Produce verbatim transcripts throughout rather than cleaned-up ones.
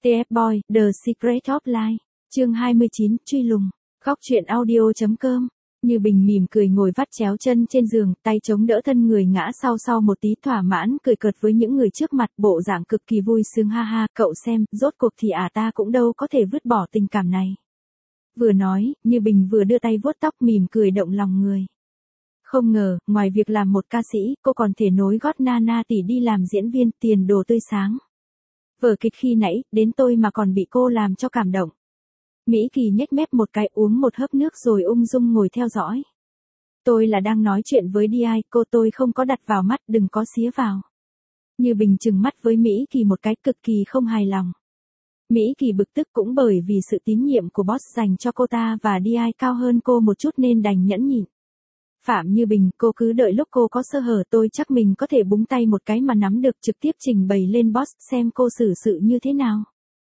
tê ép Boy, The Secret of Life, chương hai mươi chín, truy lùng, khóc chuyện audio chấm com. Như Bình mỉm cười ngồi vắt chéo chân trên giường, tay chống đỡ thân người ngã sau sau một tí thỏa mãn cười cợt với những người trước mặt, bộ dạng cực kỳ vui sướng ha ha, cậu xem, rốt cuộc thì à ta cũng đâu có thể vứt bỏ tình cảm này. Vừa nói, Như Bình vừa đưa tay vuốt tóc mỉm cười động lòng người. Không ngờ, ngoài việc làm một ca sĩ, cô còn thể nối gót Nana tỷ đi làm diễn viên, tiền đồ tươi sáng. Vở kịch khi nãy, đến tôi mà còn bị cô làm cho cảm động. Mỹ Kỳ nhếch mép một cái uống một hớp nước rồi ung dung ngồi theo dõi. Tôi là đang nói chuyện với đê i, cô tôi không có đặt vào mắt, đừng có xía vào. Như Bình trừng mắt với Mỹ Kỳ một cái cực kỳ không hài lòng. Mỹ Kỳ bực tức cũng bởi vì sự tín nhiệm của boss dành cho cô ta và đê i cao hơn cô một chút nên đành nhẫn nhịn. Phạm Như Bình, cô cứ đợi lúc cô có sơ hở tôi chắc mình có thể búng tay một cái mà nắm được trực tiếp trình bày lên boss xem cô xử sự như thế nào.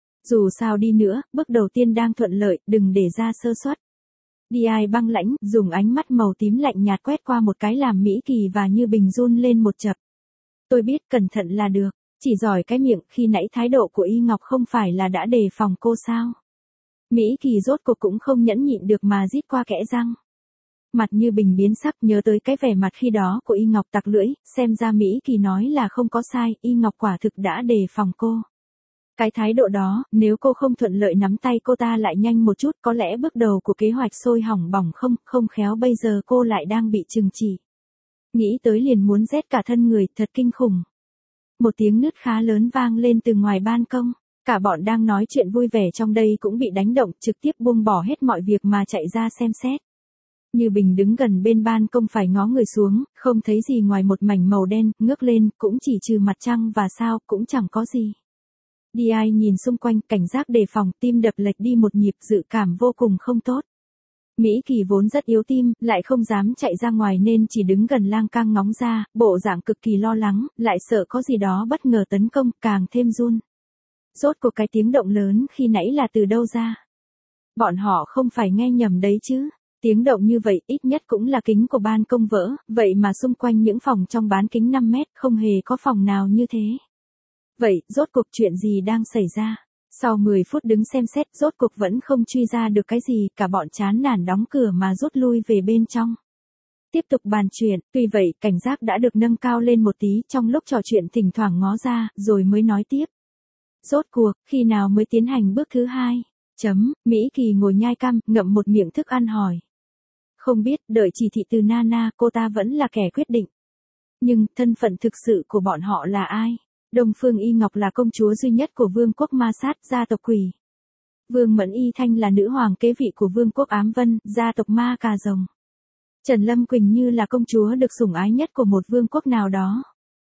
Dù sao đi nữa, bước đầu tiên đang thuận lợi, đừng để ra sơ suất. đê i băng lãnh, dùng ánh mắt màu tím lạnh nhạt quét qua một cái làm Mỹ Kỳ và Như Bình run lên một chập. Tôi biết cẩn thận là được, chỉ giỏi cái miệng, khi nãy thái độ của Y Ngọc không phải là đã đề phòng cô sao. Mỹ Kỳ rốt cuộc cũng không nhẫn nhịn được mà rít qua kẽ răng. Mặt Như Bình biến sắc nhớ tới cái vẻ mặt khi đó của Y Ngọc tặc lưỡi, xem ra Mỹ Kỳ nói là không có sai, Y Ngọc quả thực đã đề phòng cô. Cái thái độ đó, nếu cô không thuận lợi nắm tay cô ta lại nhanh một chút, có lẽ bước đầu của kế hoạch sôi hỏng bỏng không, không khéo bây giờ cô lại đang bị trừng trị. Nghĩ tới liền muốn rét cả thân người, thật kinh khủng. Một tiếng nứt khá lớn vang lên từ ngoài ban công, cả bọn đang nói chuyện vui vẻ trong đây cũng bị đánh động, trực tiếp buông bỏ hết mọi việc mà chạy ra xem xét. Như Bình đứng gần bên ban công phải ngó người xuống, không thấy gì ngoài một mảnh màu đen, ngước lên, cũng chỉ trừ mặt trăng và sao, cũng chẳng có gì. đê i nhìn xung quanh, cảnh giác đề phòng, tim đập lệch đi một nhịp, dự cảm vô cùng không tốt. Mỹ Kỳ vốn rất yếu tim, lại không dám chạy ra ngoài nên chỉ đứng gần lang cang ngóng ra, bộ dạng cực kỳ lo lắng, lại sợ có gì đó bất ngờ tấn công, càng thêm run. Rốt cuộc cái tiếng động lớn khi nãy là từ đâu ra? Bọn họ không phải nghe nhầm đấy chứ? Tiếng động như vậy ít nhất cũng là kính của ban công vỡ, vậy mà xung quanh những phòng trong bán kính năm mét không hề có phòng nào như thế. Vậy, rốt cuộc chuyện gì đang xảy ra? Sau mười phút đứng xem xét, rốt cuộc vẫn không truy ra được cái gì, cả bọn chán nản đóng cửa mà rút lui về bên trong. Tiếp tục bàn chuyện, tuy vậy, cảnh giác đã được nâng cao lên một tí, trong lúc trò chuyện thỉnh thoảng ngó ra, rồi mới nói tiếp. Rốt cuộc, khi nào mới tiến hành bước thứ hai? Chấm, Mỹ Kỳ ngồi nhai căm, ngậm một miệng thức ăn hỏi. Không biết, đợi chỉ thị từ Nana, cô ta vẫn là kẻ quyết định. Nhưng, thân phận thực sự của bọn họ là ai? Đông Phương Y Ngọc là công chúa duy nhất của vương quốc Ma Sát, gia tộc quỷ. Vương Mẫn Y Thanh là nữ hoàng kế vị của vương quốc Ám Vân, gia tộc Ma Cà Rồng. Trần Lâm Quỳnh như là công chúa được sủng ái nhất của một vương quốc nào đó.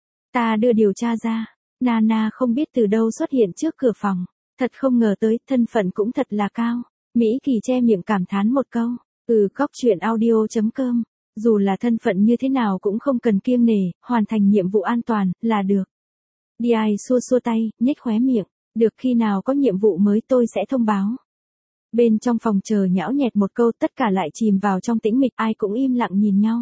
Ta đưa điều tra ra, Nana không biết từ đâu xuất hiện trước cửa phòng. Thật không ngờ tới, thân phận cũng thật là cao. Mỹ Kỳ che miệng cảm thán một câu. Ừ, cóc chuyện audio chấm com. Dù là thân phận như thế nào cũng không cần kiêng nể, hoàn thành nhiệm vụ an toàn, là được. đê i xua xua tay, nhếch khóe miệng. Được, khi nào có nhiệm vụ mới tôi sẽ thông báo. Bên trong phòng chờ nhão nhẹt một câu, tất cả lại chìm vào trong tĩnh mịch, ai cũng im lặng nhìn nhau.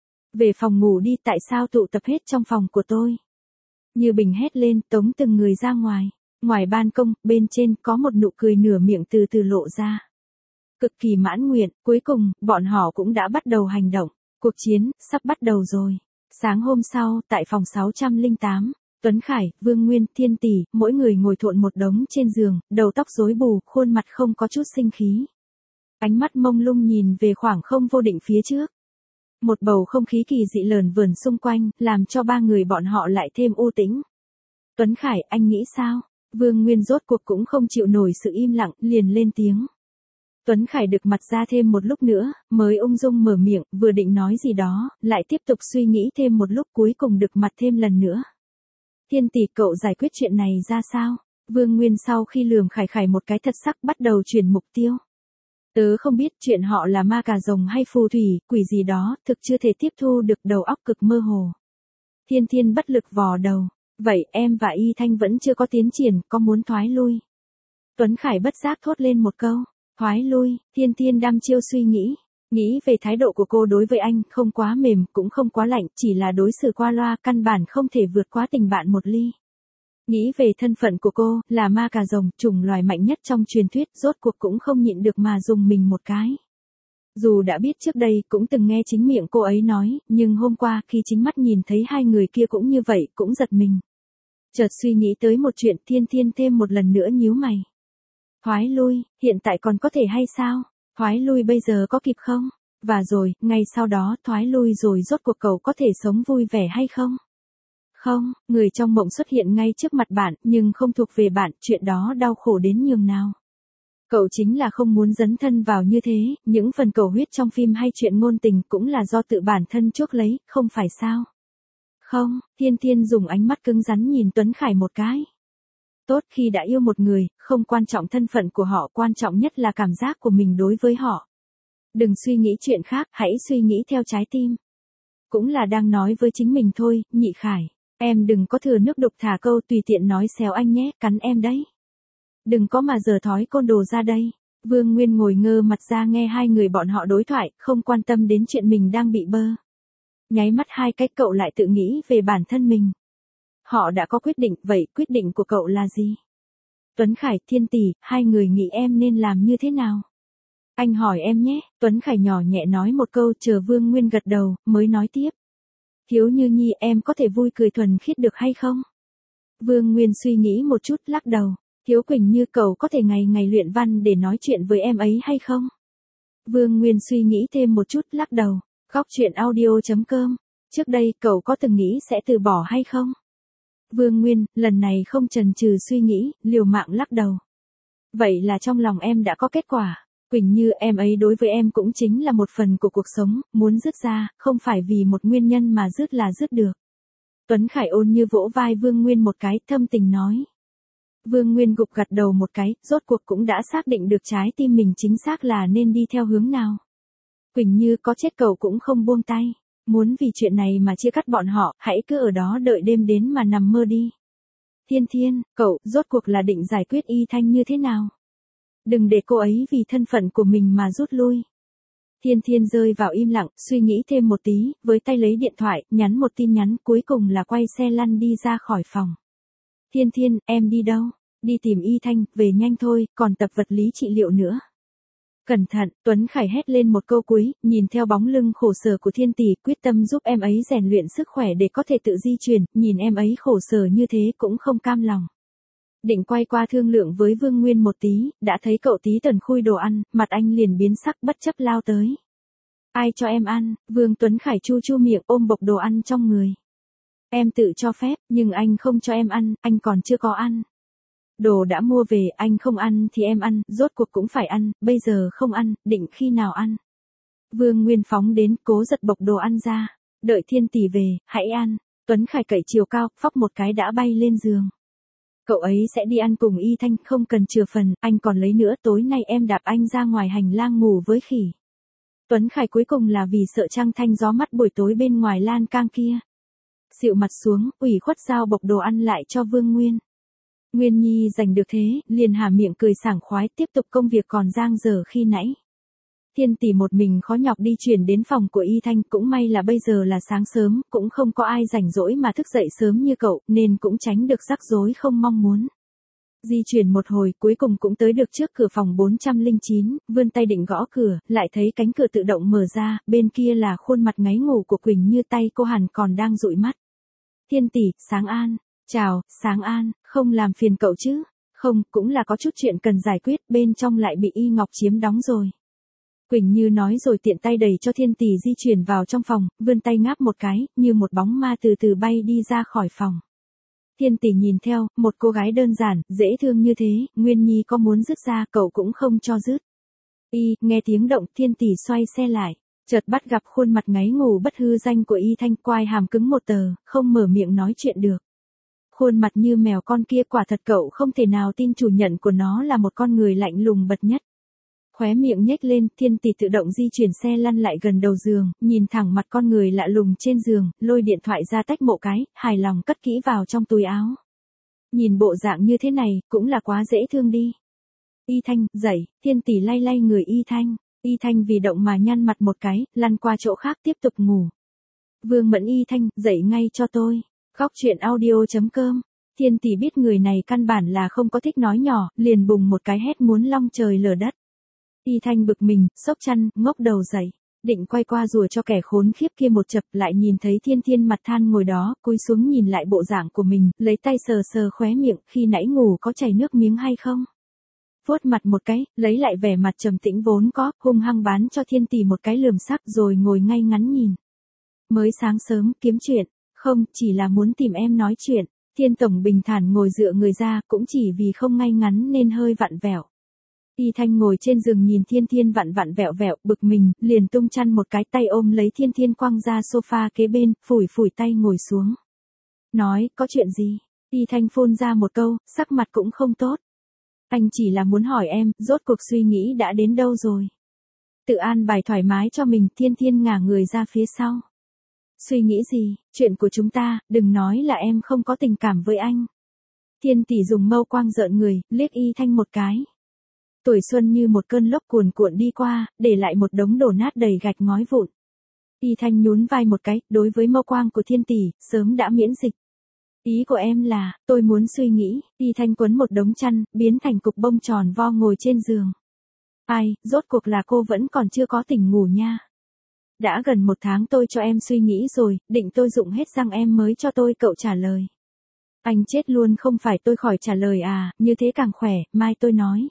Về phòng ngủ đi, tại sao tụ tập hết trong phòng của tôi? Như Bình hét lên, tống từng người ra ngoài. Ngoài ban công, bên trên, có một nụ cười nửa miệng từ từ lộ ra. Cực kỳ mãn nguyện, cuối cùng, bọn họ cũng đã bắt đầu hành động. Cuộc chiến, sắp bắt đầu rồi. Sáng hôm sau, tại phòng sáu trăm lẻ tám, Tuấn Khải, Vương Nguyên, Thiên Tỷ, mỗi người ngồi thộn một đống trên giường, đầu tóc rối bù, khuôn mặt không có chút sinh khí. Ánh mắt mông lung nhìn về khoảng không vô định phía trước. Một bầu không khí kỳ dị lờn vờn xung quanh, làm cho ba người bọn họ lại thêm u tĩnh. Tuấn Khải, anh nghĩ sao? Vương Nguyên rốt cuộc cũng không chịu nổi sự im lặng, liền lên tiếng. Tuấn Khải được mặt ra thêm một lúc nữa, mới ung dung mở miệng, vừa định nói gì đó, lại tiếp tục suy nghĩ thêm một lúc, cuối cùng được mặt thêm lần nữa. Thiên Tỷ, cậu giải quyết chuyện này ra sao? Vương Nguyên sau khi lườm Khải Khải một cái thật sắc bắt đầu chuyển mục tiêu. Tớ không biết chuyện họ là ma cà rồng hay phù thủy, quỷ gì đó, thực chưa thể tiếp thu được, đầu óc cực mơ hồ. Thiên Thiên bất lực vò đầu. Vậy em và Y Thanh vẫn chưa có tiến triển, có muốn thoái lui? Tuấn Khải bất giác thốt lên một câu. Thoái lui, Thiên Thiên đăm chiêu suy nghĩ. Nghĩ về thái độ của cô đối với anh, không quá mềm, cũng không quá lạnh, chỉ là đối xử qua loa, căn bản không thể vượt quá tình bạn một ly. Nghĩ về thân phận của cô, là ma cà rồng, chủng loài mạnh nhất trong truyền thuyết, rốt cuộc cũng không nhịn được mà dùng mình một cái. Dù đã biết trước đây, cũng từng nghe chính miệng cô ấy nói, nhưng hôm qua, khi chính mắt nhìn thấy hai người kia cũng như vậy, cũng giật mình. Chợt suy nghĩ tới một chuyện, Thiên Thiên thêm một lần nữa nhíu mày. Thoái lui, hiện tại còn có thể hay sao? Thoái lui bây giờ có kịp không? Và rồi, ngay sau đó, thoái lui rồi rốt cuộc cậu có thể sống vui vẻ hay không? Không, người trong mộng xuất hiện ngay trước mặt bạn, nhưng không thuộc về bạn, chuyện đó đau khổ đến nhường nào. Cậu chính là không muốn dấn thân vào như thế, những phần cầu huyết trong phim hay chuyện ngôn tình cũng là do tự bản thân chuốc lấy, không phải sao? Không, Thiên Thiên dùng ánh mắt cứng rắn nhìn Tuấn Khải một cái. Tốt, khi đã yêu một người, không quan trọng thân phận của họ, quan trọng nhất là cảm giác của mình đối với họ. Đừng suy nghĩ chuyện khác, hãy suy nghĩ theo trái tim. Cũng là đang nói với chính mình thôi, Nhị Khải. Em đừng có thừa nước đục thả câu tùy tiện nói xéo anh nhé, cắn em đấy. Đừng có mà giở thói côn đồ ra đây. Vương Nguyên ngồi ngơ mặt ra nghe hai người bọn họ đối thoại, không quan tâm đến chuyện mình đang bị bơ. Nháy mắt hai cái cậu lại tự nghĩ về bản thân mình. Họ đã có quyết định, vậy quyết định của cậu là gì? Tuấn Khải, Thiên tỷ, hai người nghĩ em nên làm như thế nào? Anh hỏi em nhé, Tuấn Khải nhỏ nhẹ nói một câu, chờ Vương Nguyên gật đầu, mới nói tiếp. Thiếu Như Nhi, em có thể vui cười thuần khiết được hay không? Vương Nguyên suy nghĩ một chút, lắc đầu. Thiếu Quỳnh Như, cậu có thể ngày ngày luyện văn để nói chuyện với em ấy hay không? Vương Nguyên suy nghĩ thêm một chút, lắc đầu. Góc chuyện audio chấm com. Trước đây, cậu có từng nghĩ sẽ từ bỏ hay không? Vương Nguyên, lần này không chần chừ suy nghĩ, liều mạng lắc đầu. Vậy là trong lòng em đã có kết quả. Quỳnh Như, em ấy đối với em cũng chính là một phần của cuộc sống, muốn dứt ra, không phải vì một nguyên nhân mà dứt là dứt được. Tuấn Khải ôn như vỗ vai Vương Nguyên một cái, thâm tình nói. Vương Nguyên gục gật đầu một cái, rốt cuộc cũng đã xác định được trái tim mình chính xác là nên đi theo hướng nào. Quỳnh Như, có chết cậu cũng không buông tay. Muốn vì chuyện này mà chia cắt bọn họ, hãy cứ ở đó đợi đêm đến mà nằm mơ đi. Thiên Thiên, cậu, rốt cuộc là định giải quyết Y Thanh như thế nào? Đừng để cô ấy vì thân phận của mình mà rút lui. Thiên Thiên rơi vào im lặng, suy nghĩ thêm một tí, với tay lấy điện thoại, nhắn một tin nhắn, cuối cùng là quay xe lăn đi ra khỏi phòng. Thiên Thiên, em đi đâu? Đi tìm Y Thanh, về nhanh thôi, còn tập vật lý trị liệu nữa. Cẩn thận, Tuấn Khải hét lên một câu cuối, nhìn theo bóng lưng khổ sở của Thiên tỷ, quyết tâm giúp em ấy rèn luyện sức khỏe để có thể tự di chuyển, nhìn em ấy khổ sở như thế cũng không cam lòng. Định quay qua thương lượng với Vương Nguyên một tí, đã thấy cậu tí tần khui đồ ăn, mặt anh liền biến sắc bất chấp lao tới. Ai cho em ăn? Vương Tuấn Khải chu chu miệng ôm bọc đồ ăn trong người. Em tự cho phép, nhưng anh không cho em ăn, anh còn chưa có ăn. Đồ đã mua về, anh không ăn thì em ăn, rốt cuộc cũng phải ăn, bây giờ không ăn, định khi nào ăn. Vương Nguyên phóng đến, cố giật bọc đồ ăn ra. Đợi Thiên tỷ về, hãy ăn. Tuấn Khải cậy chiều cao, phóc một cái đã bay lên giường. Cậu ấy sẽ đi ăn cùng Y Thanh, không cần chừa phần, anh còn lấy nữa, tối nay em đạp anh ra ngoài hành lang ngủ với khỉ. Tuấn Khải cuối cùng là vì sợ Trăng Thanh gió mắt buổi tối bên ngoài lan can kia. Xịu mặt xuống, ủy khuất giao bọc đồ ăn lại cho Vương Nguyên. Nguyên Nhi giành được thế, liền há miệng cười sảng khoái, tiếp tục công việc còn dang dở khi nãy. Thiên tỷ một mình khó nhọc đi chuyển đến phòng của Y Thanh, cũng may là bây giờ là sáng sớm, cũng không có ai rảnh rỗi mà thức dậy sớm như cậu, nên cũng tránh được rắc rối không mong muốn. Di chuyển một hồi, cuối cùng cũng tới được trước cửa phòng bốn trăm lẻ chín, vươn tay định gõ cửa, lại thấy cánh cửa tự động mở ra, bên kia là khuôn mặt ngáy ngủ của Quỳnh Như, tay cô hẳn còn đang dụi mắt. Thiên tỷ, sáng an. Chào, sáng an, không làm phiền cậu chứ? Không, cũng là có chút chuyện cần giải quyết, bên trong lại bị Y Ngọc chiếm đóng rồi. Quỳnh Như nói rồi tiện tay đẩy cho Thiên tỷ di chuyển vào trong phòng, vươn tay ngáp một cái, như một bóng ma từ từ bay đi ra khỏi phòng. Thiên tỷ nhìn theo, một cô gái đơn giản, dễ thương như thế, Nguyên Nhi có muốn dứt ra, cậu cũng không cho dứt. Y, nghe tiếng động, Thiên tỷ xoay xe lại, chợt bắt gặp khuôn mặt ngáy ngủ bất hư danh của Y Thanh, quai hàm cứng một tờ, không mở miệng nói chuyện được. Khuôn mặt như mèo con kia, quả thật cậu không thể nào tin chủ nhân của nó là một con người lạnh lùng bật nhất. Khóe miệng nhếch lên, Thiên tỷ tự động di chuyển xe lăn lại gần đầu giường, nhìn thẳng mặt con người lạ lùng trên giường, lôi điện thoại ra tách một cái, hài lòng cất kỹ vào trong túi áo. Nhìn bộ dạng như thế này, cũng là quá dễ thương đi. Y Thanh, dậy, Thiên tỷ lay lay người Y Thanh. Y Thanh vì động mà nhăn mặt một cái, lăn qua chỗ khác tiếp tục ngủ. Vương Mẫn, Y Thanh, dậy ngay cho tôi. Góc chuyện audio chấm com Thiên Tỷ biết người này căn bản là không có thích nói nhỏ, liền bùng một cái hét muốn long trời lở đất. Y Thanh bực mình, xốc chăn, ngóc đầu dậy, định quay qua rùa cho kẻ khốn khiếp kia một chập, lại nhìn thấy Thiên Thiên mặt than ngồi đó, cúi xuống nhìn lại bộ dạng của mình, lấy tay sờ sờ khóe miệng, khi nãy ngủ có chảy nước miếng hay không? Vuốt mặt một cái, lấy lại vẻ mặt trầm tĩnh vốn có, hung hăng bán cho Thiên Tỷ một cái lườm sắc rồi ngồi ngay ngắn nhìn. Mới sáng sớm, kiếm chuyện, không, chỉ là muốn tìm em nói chuyện. Thiên Tổng bình thản ngồi dựa người ra, cũng chỉ vì không ngay ngắn nên hơi vặn vẹo. Y Thanh ngồi trên giường nhìn Thiên Thiên vặn vặn vẹo vẹo, bực mình, liền tung chăn một cái, tay ôm lấy Thiên Thiên quăng ra sofa kế bên, phủi phủi tay ngồi xuống. Nói, có chuyện gì? Y Thanh phun ra một câu, sắc mặt cũng không tốt. Anh chỉ là muốn hỏi em, rốt cuộc suy nghĩ đã đến đâu rồi? Tự an bài thoải mái cho mình, Thiên Thiên ngả người ra phía sau. Suy nghĩ gì, chuyện của chúng ta, đừng nói là em không có tình cảm với anh. Thiên Tỷ dùng mâu quang rợn người, liếc Y Thanh một cái. Tuổi xuân như một cơn lốc cuồn cuộn đi qua, để lại một đống đổ nát đầy gạch ngói vụn. Y Thanh nhún vai một cái, đối với mâu quang của Thiên Tỷ, sớm đã miễn dịch. Ý của em là, tôi muốn suy nghĩ, Y Thanh quấn một đống chăn, biến thành cục bông tròn vo ngồi trên giường. Ai, rốt cuộc là cô vẫn còn chưa có tỉnh ngủ nha. Đã gần một tháng tôi cho em suy nghĩ rồi, định tôi dụng hết răng em mới cho tôi cậu trả lời. Anh chết luôn không phải tôi khỏi trả lời à, như thế càng khỏe, mai tôi nói.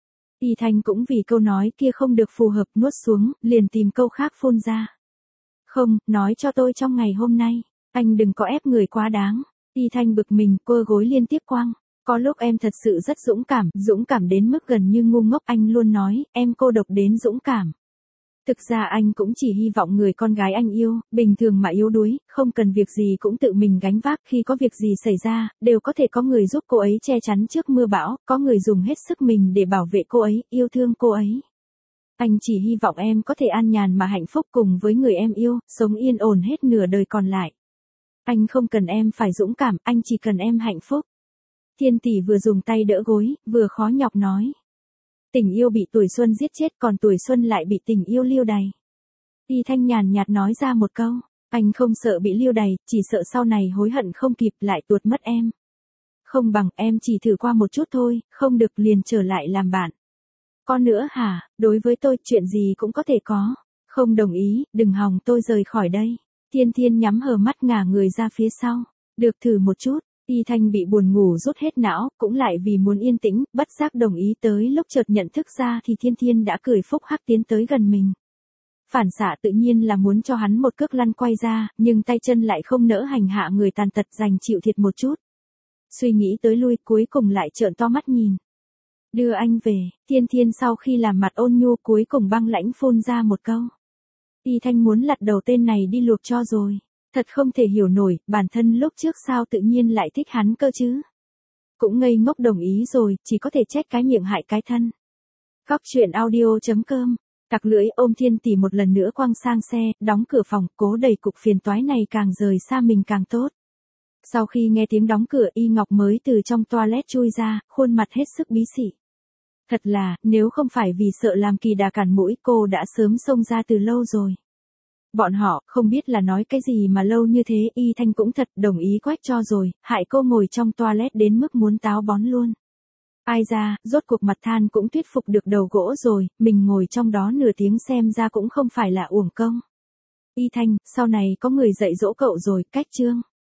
Y Thanh cũng vì câu nói kia không được phù hợp nuốt xuống, liền tìm câu khác phun ra. Không, nói cho tôi trong ngày hôm nay, anh đừng có ép người quá đáng. Y Thanh bực mình, cơ gối liên tiếp quăng. Có lúc em thật sự rất dũng cảm, dũng cảm đến mức gần như ngu ngốc, anh luôn nói, em cô độc đến dũng cảm. Thực ra anh cũng chỉ hy vọng người con gái anh yêu, bình thường mà yếu đuối, không cần việc gì cũng tự mình gánh vác, khi có việc gì xảy ra, đều có thể có người giúp cô ấy che chắn trước mưa bão, có người dùng hết sức mình để bảo vệ cô ấy, yêu thương cô ấy. Anh chỉ hy vọng em có thể an nhàn mà hạnh phúc cùng với người em yêu, sống yên ổn hết nửa đời còn lại. Anh không cần em phải dũng cảm, anh chỉ cần em hạnh phúc. Thiên Tỷ vừa dùng tay đỡ gối, vừa khó nhọc nói. Tình yêu bị tuổi xuân giết chết, còn tuổi xuân lại bị tình yêu liêu đày. Y Thanh nhàn nhạt nói ra một câu, anh không sợ bị liêu đày, chỉ sợ sau này hối hận không kịp lại tuột mất em. Không bằng em chỉ thử qua một chút thôi, không được liền trở lại làm bạn. Con nữa hả, đối với tôi chuyện gì cũng có thể có. Không đồng ý, đừng hòng tôi rời khỏi đây. Thiên Thiên nhắm hờ mắt ngả người ra phía sau. Được thử một chút. Y Thanh bị buồn ngủ rút hết não, cũng lại vì muốn yên tĩnh, bất giác đồng ý, tới lúc chợt nhận thức ra thì Thiên Thiên đã cười phúc hắc tiến tới gần mình. Phản xạ tự nhiên là muốn cho hắn một cước lăn quay ra, nhưng tay chân lại không nỡ hành hạ người tàn tật dành chịu thiệt một chút. Suy nghĩ tới lui cuối cùng lại trợn to mắt nhìn. Đưa anh về, Thiên Thiên sau khi làm mặt ôn nhu cuối cùng băng lãnh phun ra một câu. Y Thanh muốn lật đầu tên này đi luộc cho rồi. Thật không thể hiểu nổi, bản thân lúc trước sao tự nhiên lại thích hắn cơ chứ. Cũng ngây ngốc đồng ý rồi, chỉ có thể trách cái miệng hại cái thân. Góc truyện audio chấm com. Tặc lưỡi ôm Thiên Tỷ một lần nữa quăng sang xe, đóng cửa phòng, cố đẩy cục phiền toái này càng rời xa mình càng tốt. Sau khi nghe tiếng đóng cửa, Y Ngọc mới từ trong toilet chui ra, khuôn mặt hết sức bí xị. Thật là, nếu không phải vì sợ làm kỳ đà cản mũi, cô đã sớm xông ra từ lâu rồi. Bọn họ, không biết là nói cái gì mà lâu như thế, Y Thanh cũng thật đồng ý quách cho rồi, hại cô ngồi trong toilet đến mức muốn táo bón luôn. Ai ra, rốt cuộc mặt than cũng thuyết phục được đầu gỗ rồi, mình ngồi trong đó nửa tiếng xem ra cũng không phải là uổng công. Y Thanh, sau này có người dạy dỗ cậu rồi, cách chương.